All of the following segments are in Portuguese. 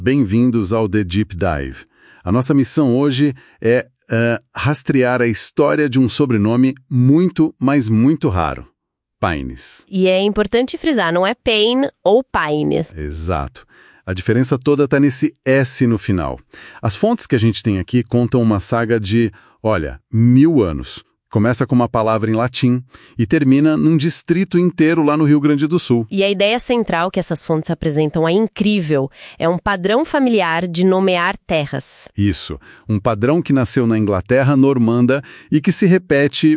Bem-vindos ao The Deep Dive. A nossa missão hoje é rastrear a história de um sobrenome muito, mas muito raro. Paines. E é importante frisar, não é Paine ou Paines. Exato. A diferença toda está nesse S no final. As fontes que a gente tem aqui contam uma saga de, 1000 anos. Começa com uma palavra em latim e termina num distrito inteiro lá no Rio Grande do Sul. E a ideia central que essas fontes apresentam é incrível. É um padrão familiar de nomear terras. Isso. Um padrão que nasceu na Inglaterra normanda e que se repete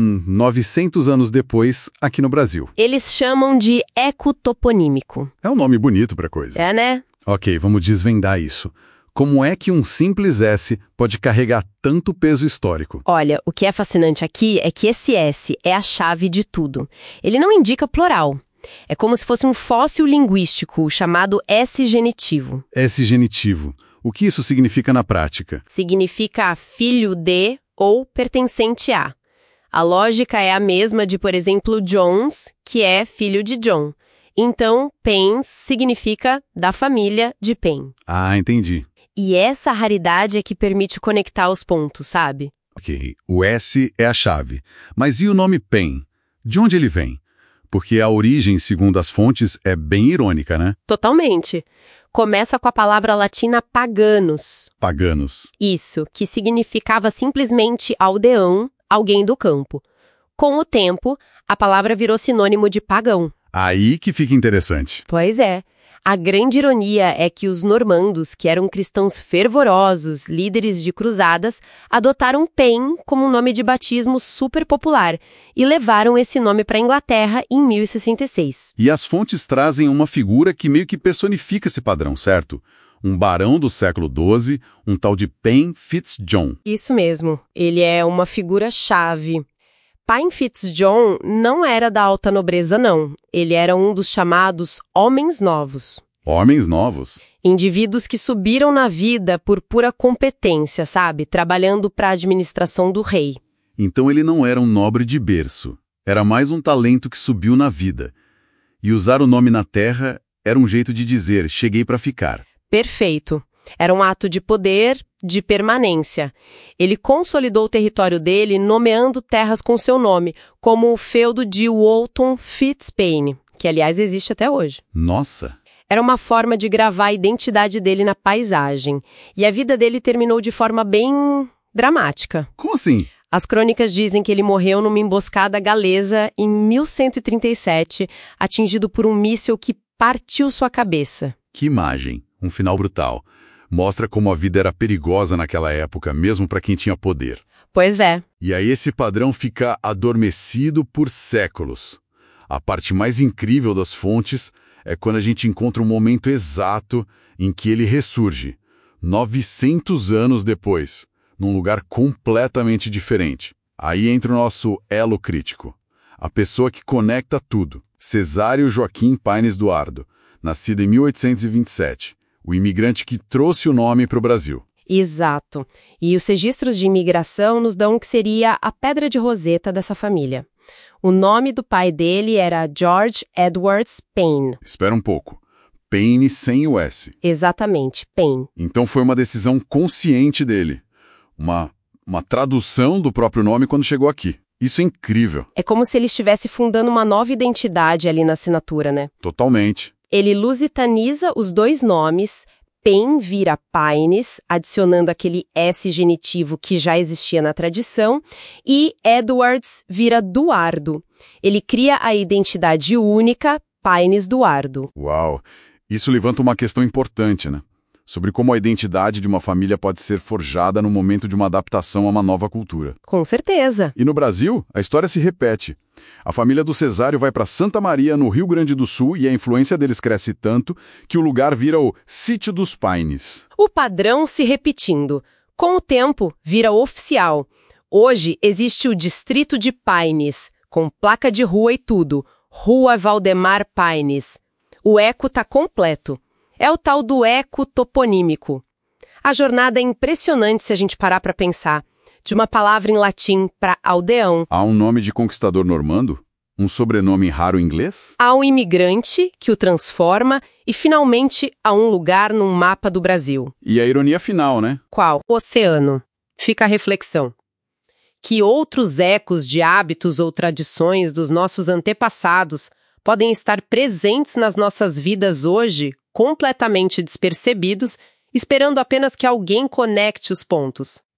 900 anos depois aqui no Brasil. Eles chamam de ecotoponímico. É um nome bonito pra coisa. É, né? Ok, vamos desvendar isso. Como é que um simples S pode carregar tanto peso histórico? Olha, o que é fascinante aqui é que esse S é a chave de tudo. Ele não indica plural. É como se fosse um fóssil linguístico chamado S genitivo. S genitivo. O que isso significa na prática? Significa filho de ou pertencente a. A lógica é a mesma de, por exemplo, Jones, que é filho de John. Então, Paines significa da família de Paine. Ah, entendi. E essa raridade é que permite conectar os pontos, sabe? Ok, o S é a chave. Mas e o nome Paine? De onde ele vem? Porque a origem, segundo as fontes, é bem irônica, né? Totalmente. Começa com a palavra latina paganus. Paganos. Isso, que significava simplesmente aldeão, alguém do campo. Com o tempo, a palavra virou sinônimo de pagão. Aí que fica interessante. Pois é. A grande ironia é que os normandos, que eram cristãos fervorosos, líderes de cruzadas, adotaram Paine como um nome de batismo super popular e levaram esse nome para a Inglaterra em 1066. E as fontes trazem uma figura que meio que personifica esse padrão, certo? Um barão do século XII, um tal de Paine FitzJohn. Isso mesmo. Ele é uma figura-chave. Paine FitzJohn não era da alta nobreza, não. Ele era um dos chamados homens novos. Homens novos? Indivíduos que subiram na vida por pura competência, sabe? Trabalhando para a administração do rei. Então ele não era um nobre de berço. Era mais um talento que subiu na vida. E usar o nome na terra era um jeito de dizer, cheguei para ficar. Perfeito. Era um ato de poder, de permanência. Ele consolidou o território dele nomeando terras com seu nome, como o feudo de Walton FitzPaine, que aliás existe até hoje. Nossa! Era uma forma de gravar a identidade dele na paisagem. E a vida dele terminou de forma bem dramática. Como assim? As crônicas dizem que ele morreu numa emboscada galesa em 1137, atingido por um míssil que partiu sua cabeça. Que imagem! Um final brutal. Mostra como a vida era perigosa naquela época, mesmo para quem tinha poder. Pois é. E aí esse padrão fica adormecido por séculos. A parte mais incrível das fontes é quando a gente encontra o momento exato em que ele ressurge, 900 anos depois, num lugar completamente diferente. Aí entra o nosso elo crítico, a pessoa que conecta tudo, Cesário Joaquim Paines Duardo, nascido em 1827. O imigrante que trouxe o nome para o Brasil. Exato. E os registros de imigração nos dão o que seria a pedra de roseta dessa família. O nome do pai dele era George Edwards Paine. Espera um pouco. Paine sem o S. Exatamente, Paine. Então foi uma decisão consciente dele. Uma tradução do próprio nome quando chegou aqui. Isso é incrível. É como se ele estivesse fundando uma nova identidade ali na assinatura, né? Totalmente. Ele lusitaniza os dois nomes, Paine vira Paines, adicionando aquele S genitivo que já existia na tradição, e Edwards vira Duardo. Ele cria a identidade única, Paines Duardo. Uau! Isso levanta uma questão importante, né? Sobre como a identidade de uma família pode ser forjada no momento de uma adaptação a uma nova cultura. Com certeza. E no Brasil, a história se repete. A família do Cesário vai para Santa Maria, no Rio Grande do Sul, e a influência deles cresce tanto que o lugar vira o Sítio dos Paines. O padrão se repetindo. Com o tempo, vira oficial. Hoje existe o Distrito de Paines, com placa de rua e tudo. Rua Valdemar Paines. O eco tá completo. É o tal do eco toponímico. A jornada é impressionante se a gente parar para pensar. De uma palavra em latim para aldeão. Há um nome de conquistador normando? Um sobrenome raro em inglês? Há um imigrante que o transforma e, finalmente, há um lugar num mapa do Brasil. E a ironia final, né? Qual? Oceano. Fica a reflexão. Que outros ecos de hábitos ou tradições dos nossos antepassados podem estar presentes nas nossas vidas hoje, completamente despercebidos, esperando apenas que alguém conecte os pontos.